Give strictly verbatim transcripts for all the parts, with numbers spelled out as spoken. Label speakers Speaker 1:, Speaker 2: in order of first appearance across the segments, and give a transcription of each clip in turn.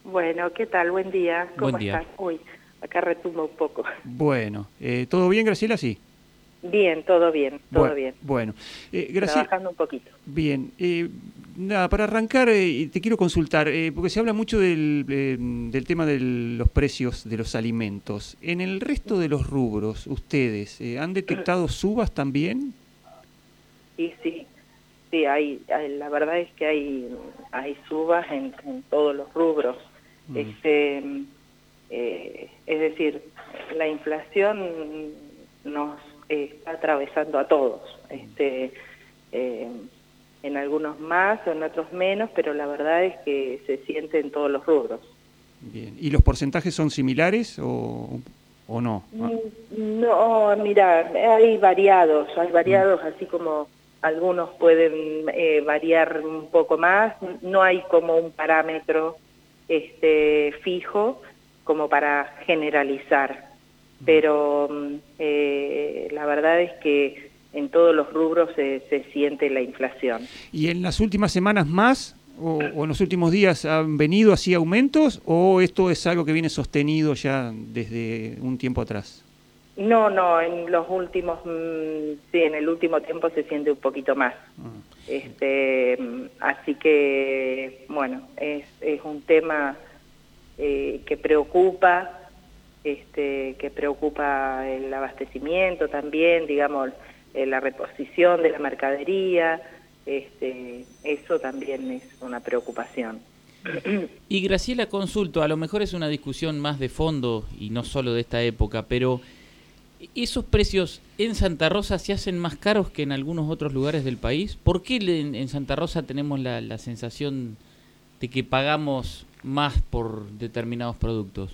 Speaker 1: Bueno, ¿qué tal? Buen día. ¿Cómo
Speaker 2: Buen día.
Speaker 1: estás? Uy, acá retumba un poco.
Speaker 2: Bueno, eh, ¿todo bien, Graciela? Sí.
Speaker 1: Bien, todo bien, todo
Speaker 2: Bueno,
Speaker 1: bien.
Speaker 2: bueno. Eh, Graciela,
Speaker 1: Trabajando un poquito.
Speaker 2: bien. Eh, nada, para arrancar, eh, te quiero consultar, eh, porque se habla mucho del, eh, del tema de los precios de los alimentos. ¿En el resto de los rubros, ustedes, eh, han detectado subas también?
Speaker 1: Y sí, sí, hay, hay- la verdad es que hay, hay subas en, en todos los rubros.
Speaker 2: Mm,
Speaker 1: Este, eh, es decir, la inflación nos está atravesando a todos. Este, eh, en algunos más o en otros menos, pero la verdad es que se siente en todos los rubros.
Speaker 2: bien. ¿Y los porcentajes son similares o, o no? Ah,
Speaker 1: Mm, No, mira, hay variados, hay
Speaker 2: mm,
Speaker 1: variados, así como algunos pueden eh, variar un poco más, no hay como un parámetro este, fijo como para generalizar,
Speaker 2: mm.
Speaker 1: pero mm, eh, la verdad es que en todos los rubros se, se siente la inflación.
Speaker 2: ¿Y en las últimas semanas más o, o en los últimos días han venido así aumentos o esto es algo que viene sostenido ya desde un tiempo atrás?
Speaker 1: No, no, en los últimos, mm, sí, en el último tiempo se siente un poquito más.
Speaker 2: Ah,
Speaker 1: Este, mm, así que, bueno, es, es un tema eh, que preocupa, este, que preocupa el abastecimiento también, digamos, eh, la reposición de la mercadería, este, eso también es una preocupación.
Speaker 2: Y Graciela, consulto, a lo mejor es una discusión más de fondo y no solo de esta época, pero ¿esos precios en Santa Rosa se hacen más caros que en algunos otros lugares del país? ¿Por qué en, en Santa Rosa tenemos la, la sensación de que pagamos más por determinados productos?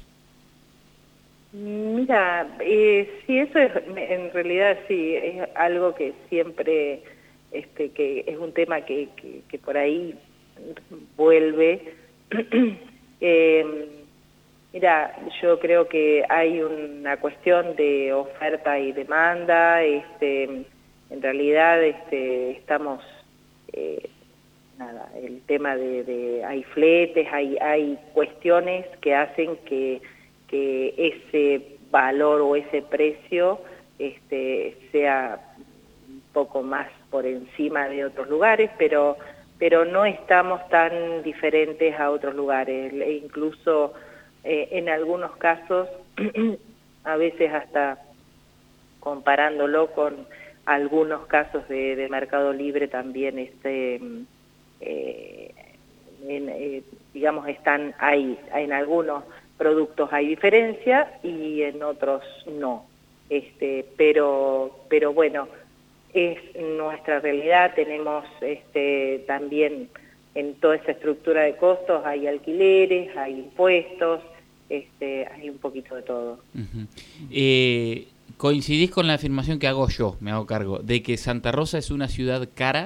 Speaker 1: Mira, eh, sí, eso es, en realidad sí, es algo que siempre, este, que es un tema que, que, que por ahí vuelve. eh, Mira, yo creo que hay una cuestión de oferta y demanda. Este, en realidad, este, estamos, eh, nada, el tema de, de hay fletes, hay, hay cuestiones que hacen que que ese valor o ese precio este, sea un poco más por encima de otros lugares, pero, pero no estamos tan diferentes a otros lugares. E incluso eh, en algunos casos, a veces hasta comparándolo con algunos casos de, de Mercado Libre también, este, eh, en, eh, digamos, están ahí, en algunos productos hay diferencia y en otros no. Este, pero, pero bueno, es nuestra realidad. Tenemos este, también en toda esa estructura de costos hay alquileres, hay impuestos, este, hay un poquito de todo.
Speaker 2: Uh-huh. eh, ¿Coincidís con la afirmación que hago yo, me hago cargo, de que Santa Rosa es una ciudad cara?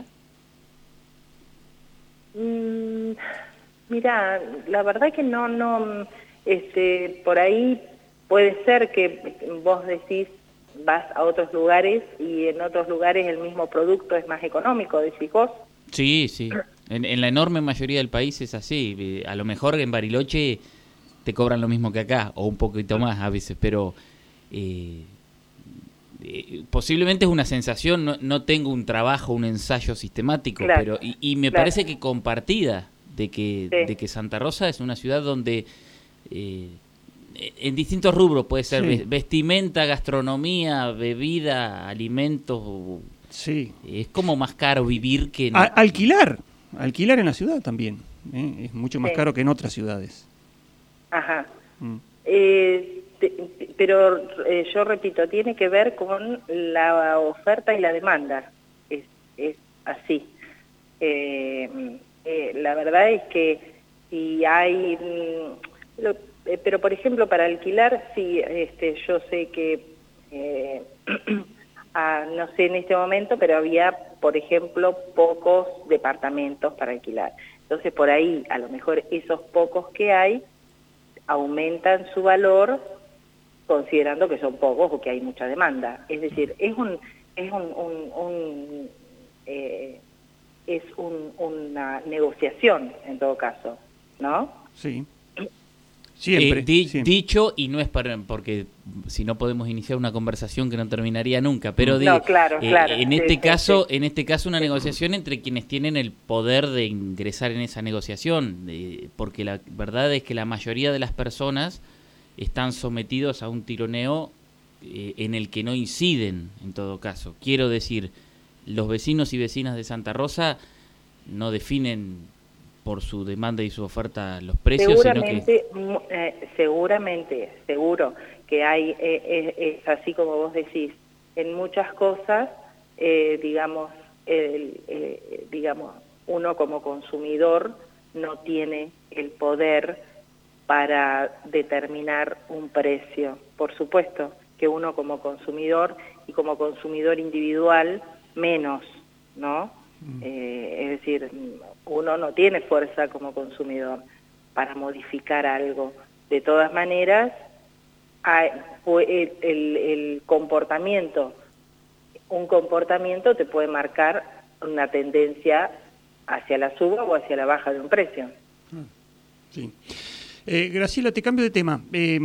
Speaker 1: Mm, mira, la verdad que no, no, este, por ahí puede ser que vos decís vas a otros lugares y en otros lugares el mismo producto es más económico, decís vos.
Speaker 2: Sí, sí. En, en la enorme mayoría del país es así. A lo mejor en Bariloche te cobran lo mismo que acá, o un poquito más a veces, pero eh, eh, posiblemente es una sensación, no, no tengo un trabajo, un ensayo sistemático,
Speaker 1: Claro,
Speaker 2: pero y, y me
Speaker 1: claro,
Speaker 2: parece que compartida, de que,
Speaker 1: sí,
Speaker 2: de que Santa Rosa es una ciudad donde eh, en distintos rubros, puede ser
Speaker 3: Sí,
Speaker 2: vestimenta, gastronomía, bebida, alimentos,
Speaker 3: sí.
Speaker 2: es como más caro vivir que
Speaker 3: A-
Speaker 2: en...
Speaker 3: alquilar, alquilar en la ciudad también. ¿eh? Es mucho más
Speaker 1: sí,
Speaker 3: caro que en otras ciudades.
Speaker 1: ajá.
Speaker 3: Mm.
Speaker 1: Eh, te- te- pero eh, yo repito, tiene que ver con la oferta y la demanda, es, es así. Eh, eh, la verdad es que si hay, mm, lo- eh, pero por ejemplo para alquilar, sí, este, yo sé que, eh, ah, no sé en este momento, pero había, por ejemplo, pocos departamentos para alquilar. Entonces por ahí, a lo mejor esos pocos que hay, aumentan su valor considerando que son pocos o que hay mucha demanda. Es decir, es un, es un, un, un eh, es un, una negociación en todo caso, ¿no?
Speaker 3: Sí. Siempre,
Speaker 2: eh, di,
Speaker 3: siempre.
Speaker 2: Dicho, y no es para, porque si no podemos iniciar una conversación que no terminaría nunca, pero
Speaker 1: No,
Speaker 2: de,
Speaker 1: claro,
Speaker 2: eh,
Speaker 1: claro.
Speaker 2: en
Speaker 1: Sí,
Speaker 2: este
Speaker 1: sí,
Speaker 2: caso,
Speaker 1: sí.
Speaker 2: en este caso una negociación entre quienes tienen el poder de ingresar en esa negociación, de, porque la verdad es que la mayoría de las personas están sometidos a un tironeo eh, en el que no inciden, en todo caso. Quiero decir, los vecinos y vecinas de Santa Rosa no definen por su demanda y su oferta los precios,
Speaker 1: Seguramente,
Speaker 2: sino que...
Speaker 1: eh, seguramente, seguro que hay, eh, eh, es así como vos decís, en muchas cosas, eh, digamos, el, eh, digamos, uno como consumidor no tiene el poder para determinar un precio. Por supuesto que uno como consumidor y como consumidor individual menos, ¿no? Eh, es decir, uno no tiene fuerza como consumidor para modificar algo. De todas maneras, hay, el, el, el comportamiento, un comportamiento te puede marcar una tendencia hacia la suba o hacia la baja de un precio.
Speaker 3: Sí. Eh, Graciela, te cambio de tema. Eh,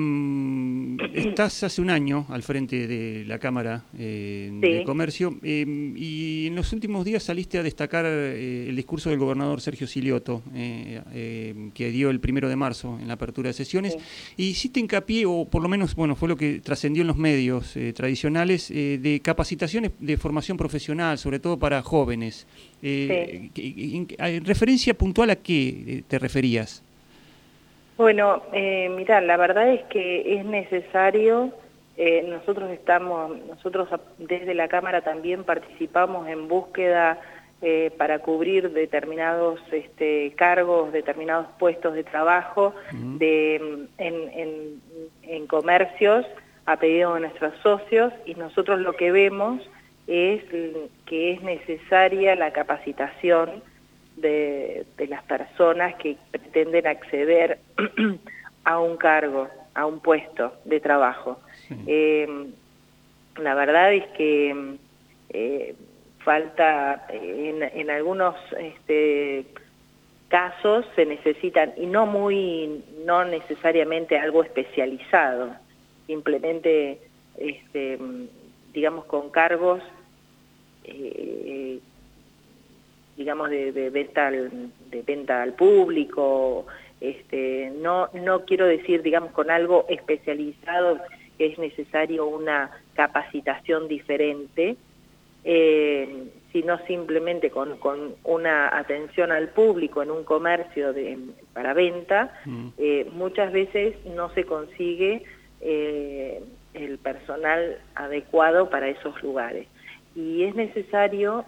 Speaker 3: estás hace un año al frente de la Cámara eh,
Speaker 1: Sí.
Speaker 3: de Comercio eh, y en los últimos días saliste a destacar eh, el discurso del gobernador Sergio Silioto, eh, eh, que dio el primero de marzo en la apertura de sesiones, sí. Y hiciste hincapié, o por lo menos bueno fue lo que trascendió en los medios eh, tradicionales, eh, de capacitaciones de formación profesional, sobre todo para jóvenes. Eh, sí. en, en referencia puntual, ¿a qué te referías?
Speaker 1: Bueno, eh, mirá, la verdad es que es necesario, eh, nosotros estamos, nosotros desde la Cámara también participamos en búsqueda eh, para cubrir determinados este, cargos, determinados puestos de trabajo uh-huh. de, en, en, en comercios a pedido de nuestros socios, y nosotros lo que vemos es que es necesaria la capacitación De, de las personas que pretenden acceder a un cargo, a un puesto de trabajo. Sí. Eh, la verdad es que eh, falta, en, en algunos este, casos se necesitan, y no muy, no necesariamente algo especializado, simplemente, este, digamos, con cargos eh, digamos de, de venta al, de venta al público, este, no no quiero decir, digamos, con algo especializado que es necesario una capacitación diferente, eh, sino simplemente con, con una atención al público en un comercio de, para venta, mm. eh, muchas veces no se consigue eh, el personal adecuado para esos lugares. Y es necesario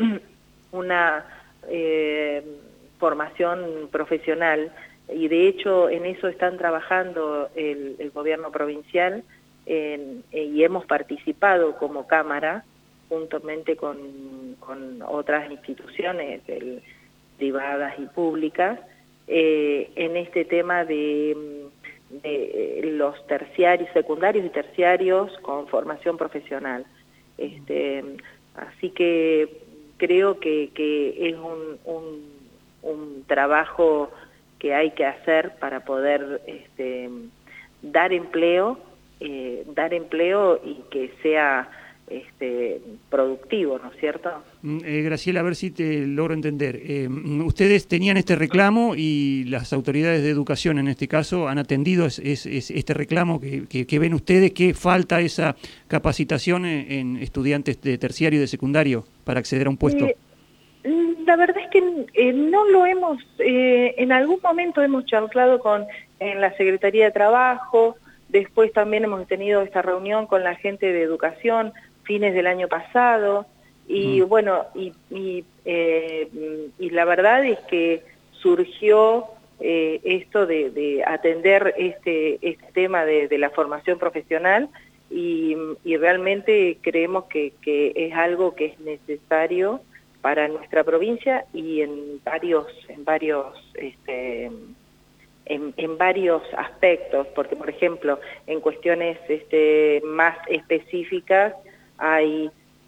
Speaker 1: una eh, formación profesional, y de hecho en eso están trabajando el, el gobierno provincial en, y hemos participado como Cámara juntamente con, con otras instituciones el, privadas y públicas eh, en este tema de, de los terciarios, secundarios y terciarios con formación profesional. Este, así que creo que, que es un, un, un trabajo que hay que hacer para poder este, dar empleo, eh, dar empleo y que sea este, productivo, ¿no es cierto?
Speaker 3: Eh, Graciela, a ver si te logro entender. Eh, ustedes tenían este reclamo y las autoridades de educación, en este caso, han atendido es, es, es este reclamo que, que, que ven ustedes, que falta esa capacitación en, en estudiantes de terciario y de secundario para acceder a un puesto.
Speaker 1: Eh, la verdad es que eh, no lo hemos, eh, en algún momento hemos charlado con en la Secretaría de Trabajo, después también hemos tenido esta reunión con la gente de educación fines del año pasado, y mm. bueno, y, y, eh, y la verdad es que surgió eh, esto de, de atender este, este tema de, de la formación profesional, y, y realmente creemos que, que es algo que es necesario para nuestra provincia y en varios, en varios, este, en, en varios aspectos, porque por ejemplo, en cuestiones este, más específicas hay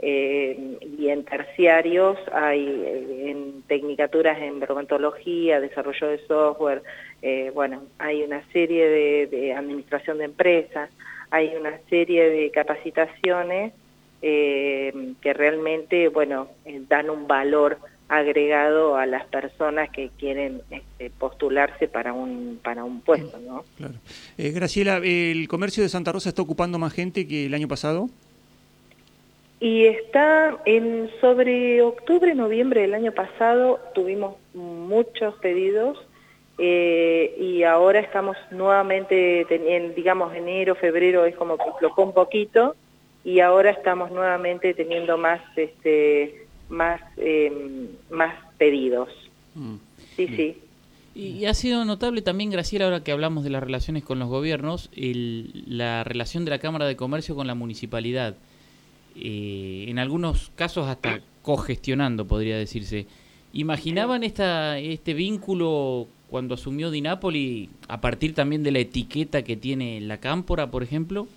Speaker 1: eh, y en terciarios hay eh, en tecnicaturas en bromatología, desarrollo de software, eh, bueno, hay una serie de, de administración de empresas, hay una serie de capacitaciones eh, que realmente, bueno, eh, dan un valor agregado a las personas que quieren este, postularse para un para un puesto, ¿no?
Speaker 3: Claro. Eh, Graciela, ¿el comercio de Santa Rosa está ocupando más gente que el año pasado?
Speaker 1: Y está en sobre octubre, noviembre del año pasado tuvimos muchos pedidos eh, y ahora estamos nuevamente, en, digamos enero, febrero es como que flojó un poquito y ahora estamos nuevamente teniendo más este más eh, más pedidos. Mm, sí, bien. Sí.
Speaker 2: Y ha sido notable también, Graciela, ahora que hablamos de las relaciones con los gobiernos, el, la relación de la Cámara de Comercio con la municipalidad. Eh, en algunos casos hasta cogestionando, podría decirse. ¿Imaginaban esta, este vínculo cuando asumió Di Napoli, a partir también de la etiqueta que tiene la Cámpora, por ejemplo?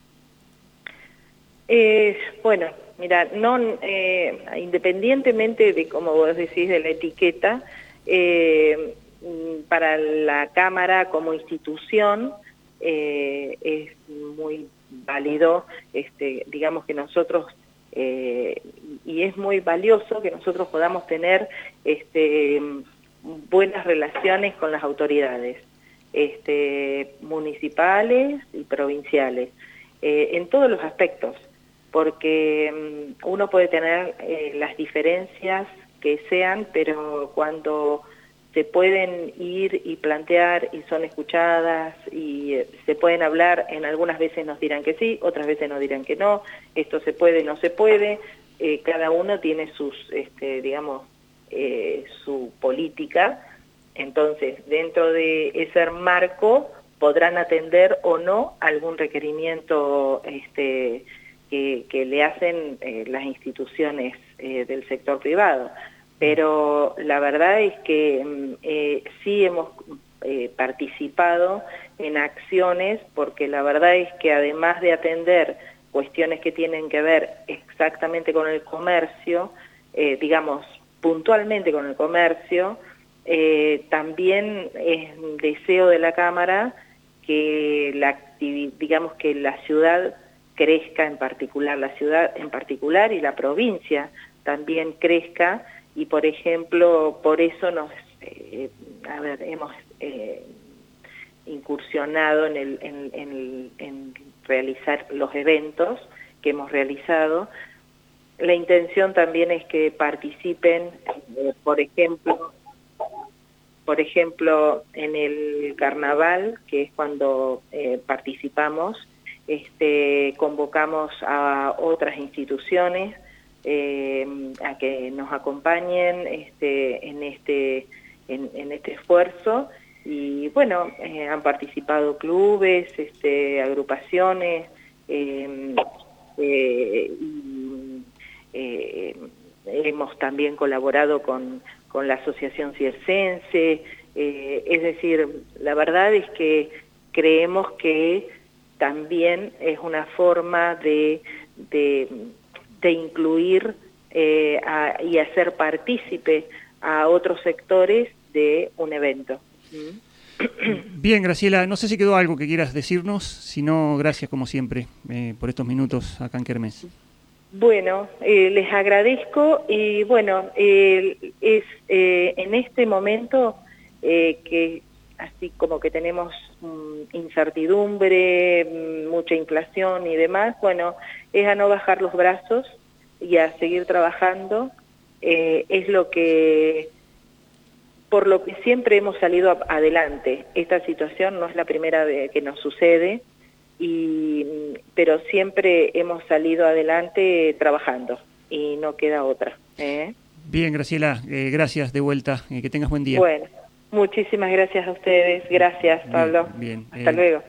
Speaker 1: Eh, bueno, mira, no, eh, independientemente de, como vos decís, de la etiqueta, eh, para la Cámara como institución eh, es muy válido, este, digamos que nosotros, eh, y es muy valioso que nosotros podamos tener este, buenas relaciones con las autoridades este, municipales y provinciales, eh, en todos los aspectos, porque um, uno puede tener eh, las diferencias que sean, pero cuando se pueden ir y plantear y son escuchadas y eh, se pueden hablar, en algunas veces nos dirán que sí, otras veces nos dirán que no, esto se puede, no se puede, eh, cada uno tiene sus, este, digamos, eh, su política, entonces dentro de ese marco podrán atender o no algún requerimiento este, que, que le hacen eh, las instituciones eh, del sector privado. Pero la verdad es que eh, sí hemos eh, participado en acciones, porque la verdad es que además de atender cuestiones que tienen que ver exactamente con el comercio, eh, digamos puntualmente con el comercio, eh, también es un deseo de la Cámara que la digamos que la ciudad crezca en particular, la ciudad en particular y la provincia también crezca. Y por ejemplo, por eso nos, eh, a ver, hemos eh, incursionado en, el, en, en, en realizar los eventos que hemos realizado. La intención también es que participen, eh, por ejemplo, por ejemplo, en el carnaval, que es cuando eh, participamos, este, convocamos a otras instituciones Eh, a que nos acompañen este, en, este, en, en este esfuerzo y bueno, eh, han participado clubes, este, agrupaciones, eh, eh, y, eh, hemos también colaborado con, con la Asociación Circense, eh, es decir, la verdad es que creemos que también es una forma de, de de incluir eh, a, y hacer partícipe a otros sectores de un evento. ¿Mm?
Speaker 3: Bien, Graciela, no sé si quedó algo que quieras decirnos, si no, gracias como siempre eh, por estos minutos acá en Kermés.
Speaker 1: Bueno, eh, les agradezco y bueno, eh, es eh, en este momento eh, que así como que tenemos um, incertidumbre, um, mucha inflación y demás, bueno, es a no bajar los brazos y a seguir trabajando, eh, es lo que, por lo que siempre hemos salido a, adelante. Esta situación no es la primera vez que nos sucede, y, pero siempre hemos salido adelante trabajando y no queda otra. ¿eh?
Speaker 3: Bien, Graciela, eh, gracias de vuelta, eh, que tengas buen día.
Speaker 1: Bueno. Muchísimas gracias a ustedes. Gracias, Pablo.
Speaker 3: Bien, bien.
Speaker 1: Hasta
Speaker 3: Eh,
Speaker 1: luego.